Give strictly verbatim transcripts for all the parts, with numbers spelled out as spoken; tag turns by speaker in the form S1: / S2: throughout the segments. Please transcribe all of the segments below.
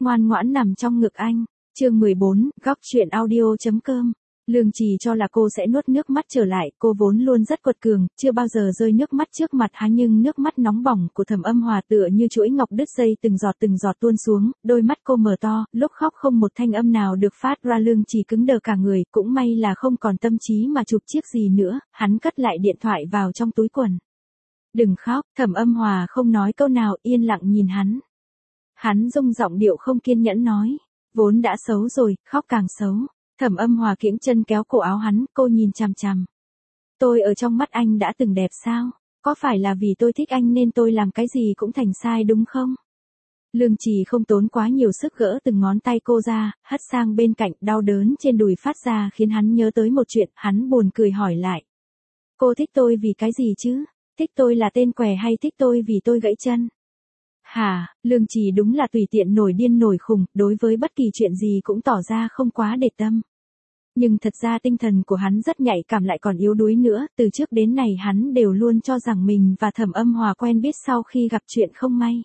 S1: ngoan ngoãn nằm trong ngực anh. Chương mười bốn, góc truyện audio.com. Lương Trì cho là cô sẽ nuốt nước mắt trở lại, cô vốn luôn rất quật cường, chưa bao giờ rơi nước mắt trước mặt hắn, nhưng nước mắt nóng bỏng của Thẩm Âm Hòa tựa như chuỗi ngọc đứt dây, từng giọt từng giọt tuôn xuống, đôi mắt cô mở to, lúc khóc không một thanh âm nào được phát ra. Lương Trì cứng đờ cả người, cũng may là không còn tâm trí mà chụp chiếc gì nữa, hắn cất lại điện thoại vào trong túi quần. Đừng khóc, Thẩm Âm Hòa không nói câu nào, yên lặng nhìn hắn. Hắn rung giọng điệu không kiên nhẫn nói, vốn đã xấu rồi, khóc càng xấu. Thẩm Âm Hòa kiễng chân kéo cổ áo hắn, cô nhìn chằm chằm. Tôi ở trong mắt anh đã từng đẹp sao? Có phải là vì tôi thích anh nên tôi làm cái gì cũng thành sai đúng không? Lương Trì không tốn quá nhiều sức gỡ từng ngón tay cô ra, hất sang bên cạnh, đau đớn trên đùi phát ra khiến hắn nhớ tới một chuyện, hắn buồn cười hỏi lại. Cô thích tôi vì cái gì chứ? Thích tôi là tên què hay thích tôi vì tôi gãy chân? Hả, Lương Trì đúng là tùy tiện nổi điên nổi khùng, đối với bất kỳ chuyện gì cũng tỏ ra không quá để tâm. Nhưng thật ra tinh thần của hắn rất nhạy cảm, lại còn yếu đuối nữa, từ trước đến nay hắn đều luôn cho rằng mình và Thẩm Âm Hòa quen biết sau khi gặp chuyện không may.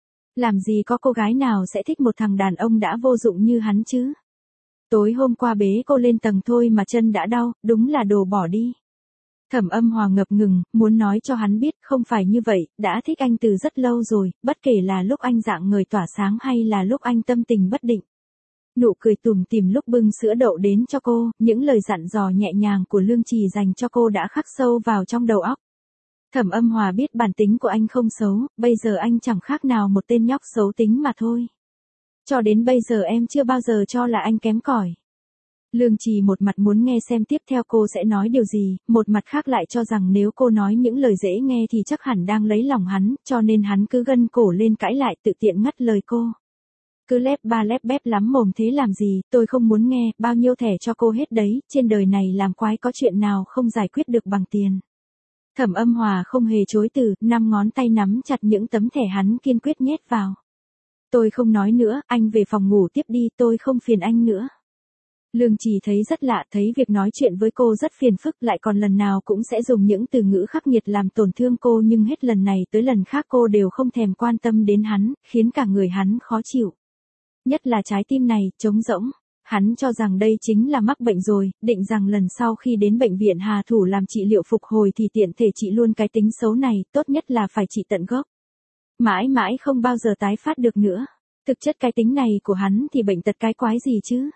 S1: Làm gì có cô gái nào sẽ thích một thằng đàn ông đã vô dụng như hắn chứ? Tối hôm qua bế cô lên tầng thôi mà chân đã đau, đúng là đồ bỏ đi. Thẩm Âm Hòa ngập ngừng, muốn nói cho hắn biết không phải như vậy, đã thích anh từ rất lâu rồi, bất kể là lúc anh rạng ngời tỏa sáng hay là lúc anh tâm tình bất định. Nụ cười tủm tỉm lúc bưng sữa đậu đến cho cô, những lời dặn dò nhẹ nhàng của Lương Trì dành cho cô đã khắc sâu vào trong đầu óc. Thẩm Âm Hòa biết bản tính của anh không xấu, bây giờ anh chẳng khác nào một tên nhóc xấu tính mà thôi. Cho đến bây giờ em chưa bao giờ cho là anh kém cỏi. Lương Trì một mặt muốn nghe xem tiếp theo cô sẽ nói điều gì, một mặt khác lại cho rằng nếu cô nói những lời dễ nghe thì chắc hẳn đang lấy lòng hắn, cho nên hắn cứ gân cổ lên cãi lại, tự tiện ngắt lời cô. Cứ lép ba lép bép lắm mồm thế làm gì, tôi không muốn nghe, bao nhiêu thẻ cho cô hết đấy, trên đời này làm quái có chuyện nào không giải quyết được bằng tiền. Thẩm Âm Hòa không hề chối từ, năm ngón tay nắm chặt những tấm thẻ hắn kiên quyết nhét vào. Tôi không nói nữa, anh về phòng ngủ tiếp đi, tôi không phiền anh nữa. Lương Trì thấy rất lạ, thấy việc nói chuyện với cô rất phiền phức, lại còn lần nào cũng sẽ dùng những từ ngữ khắc nghiệt làm tổn thương cô, nhưng hết lần này tới lần khác cô đều không thèm quan tâm đến hắn, khiến cả người hắn khó chịu. Nhất là trái tim này, trống rỗng. Hắn cho rằng đây chính là mắc bệnh rồi, định rằng lần sau khi đến bệnh viện Hà Thủ làm trị liệu phục hồi thì tiện thể trị luôn cái tính xấu này, tốt nhất là phải trị tận gốc. Mãi mãi không bao giờ tái phát được nữa. Thực chất cái tính này của hắn thì bệnh tật cái quái gì chứ?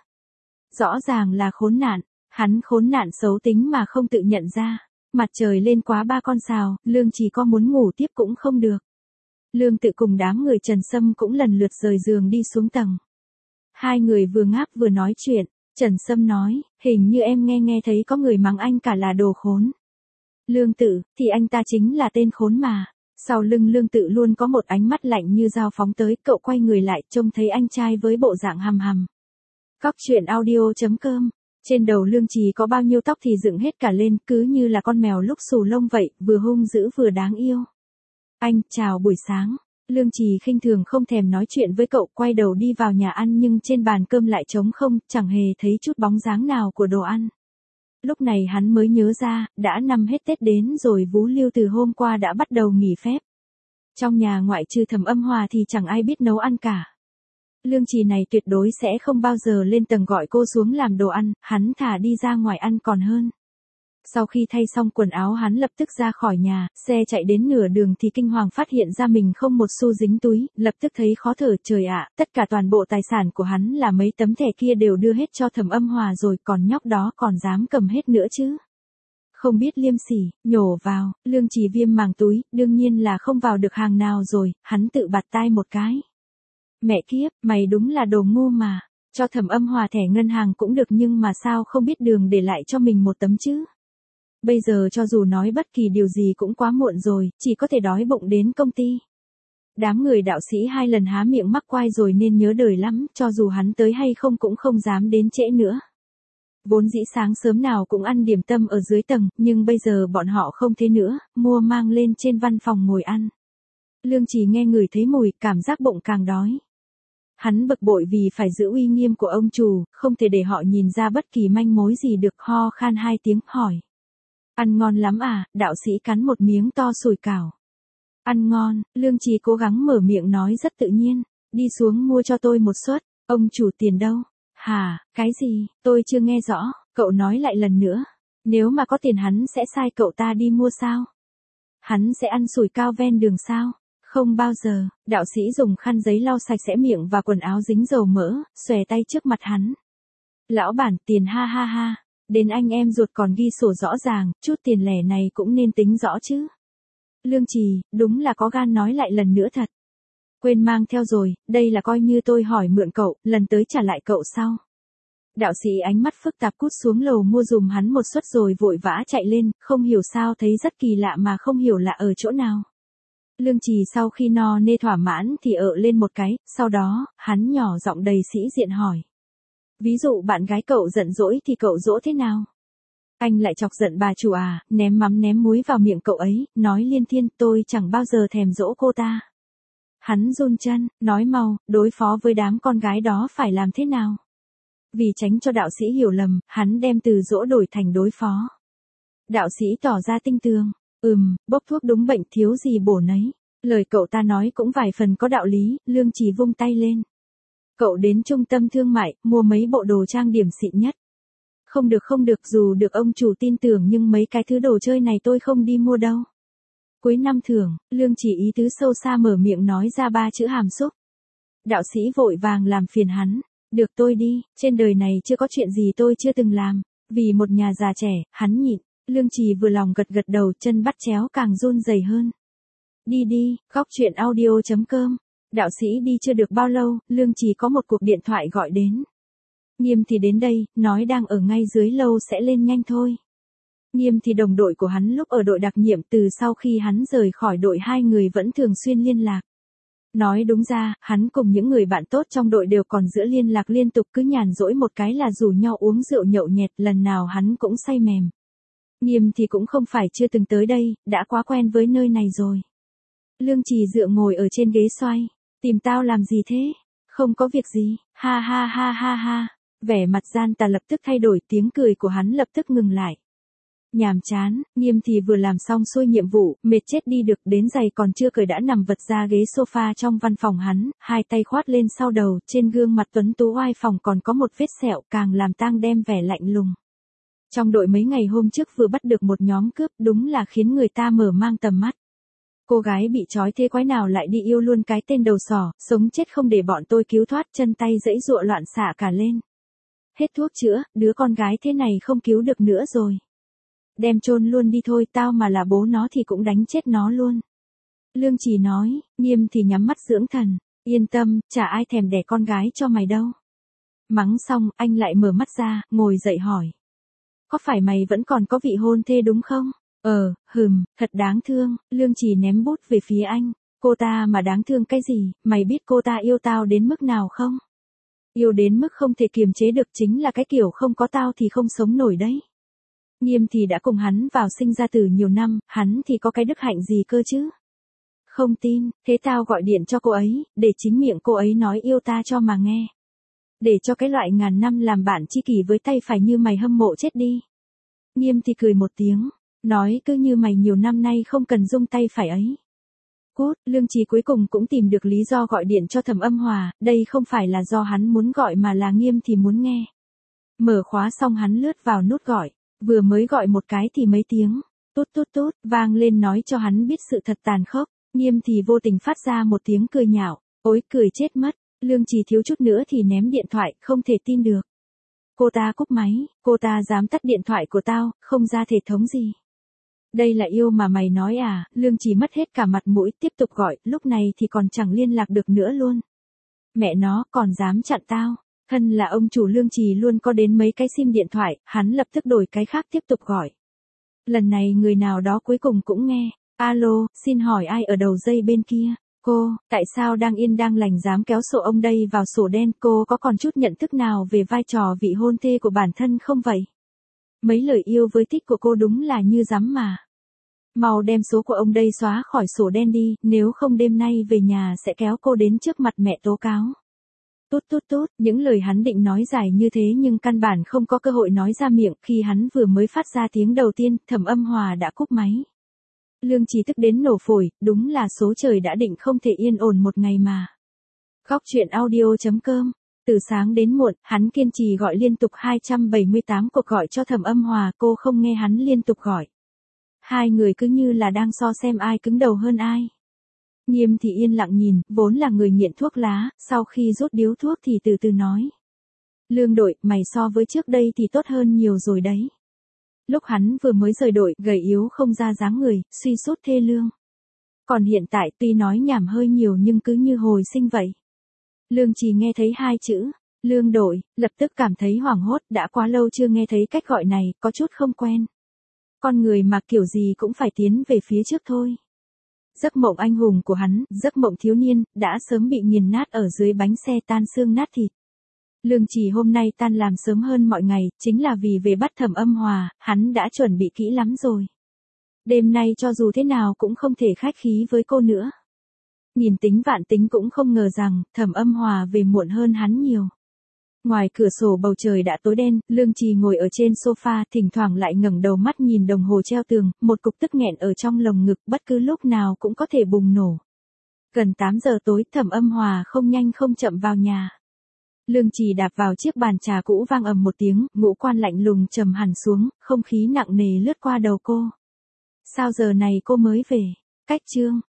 S1: Rõ ràng là khốn nạn, hắn khốn nạn xấu tính mà không tự nhận ra. Mặt trời lên quá ba con sào, Lương chỉ có muốn ngủ tiếp cũng không được. Lương Tự cùng đám người Trần Sâm cũng lần lượt rời giường đi xuống tầng. Hai người vừa ngáp vừa nói chuyện, Trần Sâm nói, hình như em nghe nghe thấy có người mắng anh cả là đồ khốn. Lương Tự, thì anh ta chính là tên khốn mà. Sau lưng Lương Tự luôn có một ánh mắt lạnh như dao phóng tới, cậu quay người lại trông thấy anh trai với bộ dạng hầm hầm. Góc truyện audio.com. Trên đầu Lương Trì có bao nhiêu tóc thì dựng hết cả lên, cứ như là con mèo lúc xù lông vậy, vừa hung dữ vừa đáng yêu. Anh, chào buổi sáng. Lương Trì khinh thường không thèm nói chuyện với cậu, quay đầu đi vào nhà ăn, nhưng trên bàn cơm lại trống không, chẳng hề thấy chút bóng dáng nào của đồ ăn. Lúc này hắn mới nhớ ra, đã năm hết Tết đến rồi, Vú Lưu từ hôm qua đã bắt đầu nghỉ phép. Trong nhà ngoại trừ Thẩm Âm Hòa thì chẳng ai biết nấu ăn cả. Lương Trì này tuyệt đối sẽ không bao giờ lên tầng gọi cô xuống làm đồ ăn, hắn thả đi ra ngoài ăn còn hơn. Sau khi thay xong quần áo hắn lập tức ra khỏi nhà, xe chạy đến nửa đường thì kinh hoàng phát hiện ra mình không một xu dính túi, lập tức thấy khó thở. Trời ạ, tất cả toàn bộ tài sản của hắn là mấy tấm thẻ kia đều đưa hết cho Thẩm Âm Hòa rồi, còn nhóc đó còn dám cầm hết nữa chứ. Không biết liêm sỉ, nhổ vào. Lương Trì viêm màng túi, đương nhiên là không vào được hàng nào rồi, hắn tự bạt tai một cái. Mẹ kiếp, mày đúng là đồ ngu mà. Cho Thẩm Âm Hòa thẻ ngân hàng cũng được, nhưng mà sao không biết đường để lại cho mình một tấm chứ? Bây giờ cho dù nói bất kỳ điều gì cũng quá muộn rồi, chỉ có thể đói bụng đến công ty. Đám người đạo sĩ hai lần há miệng mắc quai rồi nên nhớ đời lắm, cho dù hắn tới hay không cũng không dám đến trễ nữa. Vốn dĩ sáng sớm nào cũng ăn điểm tâm ở dưới tầng, nhưng bây giờ bọn họ không thế nữa, mua mang lên trên văn phòng ngồi ăn. Lương Trì nghe ngửi thấy mùi, cảm giác bụng càng đói. Hắn bực bội vì phải giữ uy nghiêm của ông chủ, không thể để họ nhìn ra bất kỳ manh mối gì được, ho khan hai tiếng, hỏi. Ăn ngon lắm à? Đạo sĩ cắn một miếng to sủi cảo. Ăn ngon, Lương Trì cố gắng mở miệng nói rất tự nhiên. đi xuống mua cho tôi một suất, ông chủ tiền đâu? Hả, cái gì, tôi chưa nghe rõ, cậu nói lại lần nữa. Nếu mà có tiền hắn sẽ sai cậu ta đi mua sao? Hắn sẽ ăn sủi cao ven đường sao? Không bao giờ, đạo sĩ dùng khăn giấy lau sạch sẽ miệng và quần áo dính dầu mỡ, xòe tay trước mặt hắn. Lão bản tiền ha ha ha, đến anh em ruột còn ghi sổ rõ ràng, chút tiền lẻ này cũng nên tính rõ chứ. Lương Trì, đúng là có gan nói lại lần nữa thật. Quên mang theo rồi, đây là coi như tôi hỏi mượn cậu, lần tới trả lại cậu sau. Đạo sĩ ánh mắt phức tạp cút xuống lầu mua dùm hắn một suất rồi vội vã chạy lên, không hiểu sao thấy rất kỳ lạ mà không hiểu là ở chỗ nào. Lương Trì sau khi no nê thỏa mãn thì ợ lên một cái, sau đó, hắn nhỏ giọng đầy sĩ diện hỏi. Ví dụ bạn gái cậu giận dỗi thì cậu dỗ thế nào? Anh lại chọc giận bà chủ à, ném mắm ném muối vào miệng cậu ấy, nói liên thiên tôi chẳng bao giờ thèm dỗ cô ta. Hắn run chân, nói mau, đối phó với đám con gái đó phải làm thế nào? Vì tránh cho đạo sĩ hiểu lầm, hắn đem từ dỗ đổi thành đối phó. Đạo sĩ tỏ ra tinh tường, ừm, bốc thuốc đúng bệnh thiếu gì bổ nấy. Lời cậu ta nói cũng vài phần có đạo lý, Lương Trì vung tay lên. Cậu đến trung tâm thương mại, mua mấy bộ đồ trang điểm xịn nhất. Không được không được, dù được ông chủ tin tưởng nhưng mấy cái thứ đồ chơi này tôi không đi mua đâu. Cuối năm thưởng, Lương Trì ý tứ sâu xa mở miệng nói ra ba chữ hàm xúc. Đạo sĩ vội vàng làm phiền hắn. Được tôi đi, trên đời này chưa có chuyện gì tôi chưa từng làm. Vì một nhà già trẻ, hắn nhịn. Lương Trì vừa lòng gật gật đầu, chân bắt chéo càng run rẩy hơn. Đi đi, góc chuyện audio chấm com. Đạo sĩ đi chưa được bao lâu, Lương Trì có một cuộc điện thoại gọi đến. Nghiêm thì đến đây, nói đang ở ngay dưới lầu sẽ lên nhanh thôi. Nghiêm thì đồng đội của hắn lúc ở đội đặc nhiệm, từ sau khi hắn rời khỏi đội hai người vẫn thường xuyên liên lạc. Nói đúng ra, hắn cùng những người bạn tốt trong đội đều còn giữ liên lạc liên tục, cứ nhàn rỗi một cái là rủ nhau uống rượu nhậu nhẹt, lần nào hắn cũng say mềm. Nghiêm thì cũng không phải chưa từng tới đây, đã quá quen với nơi này rồi. Lương Trì dựa ngồi ở trên ghế xoay. Tìm tao làm gì thế? Không có việc gì, ha ha ha ha ha. Vẻ mặt gian tà lập tức thay đổi, tiếng cười của hắn lập tức ngừng lại. Nhàm chán, Nghiêm thì vừa làm xong xuôi nhiệm vụ, mệt chết đi được, đến giày còn chưa cởi đã nằm vật ra ghế sofa trong văn phòng hắn, hai tay khoát lên sau đầu, trên gương mặt tuấn tú oai phòng còn có một vết sẹo, càng làm tang đem vẻ lạnh lùng. Trong đội mấy ngày hôm trước vừa bắt được một nhóm cướp, đúng là khiến người ta mở mang tầm mắt. Cô gái bị trói thế quái nào lại đi yêu luôn cái tên đầu sỏ, sống chết không để bọn tôi cứu thoát, chân tay dãy giụa loạn xạ cả lên. Hết thuốc chữa, đứa con gái thế này không cứu được nữa rồi. Đem chôn luôn đi thôi, tao mà là bố nó thì cũng đánh chết nó luôn. Lương Trì nói, Nghiêm thì nhắm mắt dưỡng thần, yên tâm, chả ai thèm đẻ con gái cho mày đâu. Mắng xong, anh lại mở mắt ra, ngồi dậy hỏi. Có phải mày vẫn còn có vị hôn thê đúng không? Ờ, hừm, thật đáng thương, Lương Trì ném bút về phía anh. Cô ta mà đáng thương cái gì, mày biết cô ta yêu tao đến mức nào không? Yêu đến mức không thể kiềm chế được, chính là cái kiểu không có tao thì không sống nổi đấy. Nghiêm thì đã cùng hắn vào sinh ra từ nhiều năm, hắn thì có cái đức hạnh gì cơ chứ? Không tin, thế tao gọi điện cho cô ấy, để chính miệng cô ấy nói yêu ta cho mà nghe. Để cho cái loại ngàn năm làm bạn tri kỷ với tay phải như mày hâm mộ chết đi. Nghiêm thì cười một tiếng, nói cứ như mày nhiều năm nay không cần dung tay phải ấy. Cút, Lương Trì cuối cùng cũng tìm được lý do gọi điện cho Thẩm Âm Hòa, đây không phải là do hắn muốn gọi mà là Nghiêm thì muốn nghe. Mở khóa xong hắn lướt vào nút gọi, vừa mới gọi một cái thì mấy tiếng, tút tút tút, vang lên nói cho hắn biết sự thật tàn khốc. Nghiêm thì vô tình phát ra một tiếng cười nhạo, ôi cười chết mất, Lương Trì thiếu chút nữa thì ném điện thoại, không thể tin được. Cô ta cúp máy, cô ta dám tắt điện thoại của tao, không ra thể thống gì. Đây là yêu mà mày nói à, Lương Trì mất hết cả mặt mũi, tiếp tục gọi, lúc này thì còn chẳng liên lạc được nữa luôn. Mẹ nó, còn dám chặn tao. Thân là ông chủ Lương Trì luôn có đến mấy cái sim điện thoại, hắn lập tức đổi cái khác tiếp tục gọi. Lần này người nào đó cuối cùng cũng nghe. Alo, xin hỏi ai ở đầu dây bên kia? Cô, tại sao đang yên đang lành dám kéo sổ ông đây vào sổ đen? Cô có còn chút nhận thức nào về vai trò vị hôn thê của bản thân không vậy? Mấy lời yêu với thích của cô đúng là như rắm mà. Mau đem số của ông đây xóa khỏi sổ đen đi, nếu không đêm nay về nhà sẽ kéo cô đến trước mặt mẹ tố cáo. Tút tút tút, những lời hắn định nói dài như thế nhưng căn bản không có cơ hội nói ra miệng, khi hắn vừa mới phát ra tiếng đầu tiên, Thẩm Âm Hòa đã cúp máy. Lương Trì tức đến nổ phổi, đúng là số trời đã định không thể yên ổn một ngày mà. Góc chuyện audio chấm com. Từ sáng đến muộn, hắn kiên trì gọi liên tục hai trăm bảy mươi tám cuộc gọi cho Thẩm Âm Hòa, cô không nghe hắn liên tục gọi. Hai người cứ như là đang so xem ai cứng đầu hơn ai. Nghiêm Thị yên lặng nhìn, vốn là người nghiện thuốc lá, sau khi rút điếu thuốc thì từ từ nói. Lương đội, mày so với trước đây thì tốt hơn nhiều rồi đấy. Lúc hắn vừa mới rời đội, gầy yếu không ra dáng người, suy sút thê lương. Còn hiện tại tuy nói nhảm hơi nhiều nhưng cứ như hồi sinh vậy. Lương Trì nghe thấy hai chữ, lương đội, lập tức cảm thấy hoảng hốt, đã quá lâu chưa nghe thấy cách gọi này, có chút không quen. Con người mà kiểu gì cũng phải tiến về phía trước thôi. Giấc mộng anh hùng của hắn, giấc mộng thiếu niên, đã sớm bị nghiền nát ở dưới bánh xe tan xương nát thịt. Lương Trì hôm nay tan làm sớm hơn mọi ngày, chính là vì về bắt Thẩm Âm Hòa, hắn đã chuẩn bị kỹ lắm rồi. Đêm nay cho dù thế nào cũng không thể khách khí với cô nữa. Nhìn tính vạn tính cũng không ngờ rằng, Thẩm Âm Hòa về muộn hơn hắn nhiều. Ngoài cửa sổ bầu trời đã tối đen, Lương Trì ngồi ở trên sofa, thỉnh thoảng lại ngẩng đầu mắt nhìn đồng hồ treo tường, một cục tức nghẹn ở trong lồng ngực, bất cứ lúc nào cũng có thể bùng nổ. Gần tám giờ tối, Thẩm Âm Hòa không nhanh không chậm vào nhà. Lương Trì đạp vào chiếc bàn trà cũ vang ầm một tiếng, ngũ quan lạnh lùng trầm hẳn xuống, không khí nặng nề lướt qua đầu cô. Sao giờ này cô mới về? Cách trương,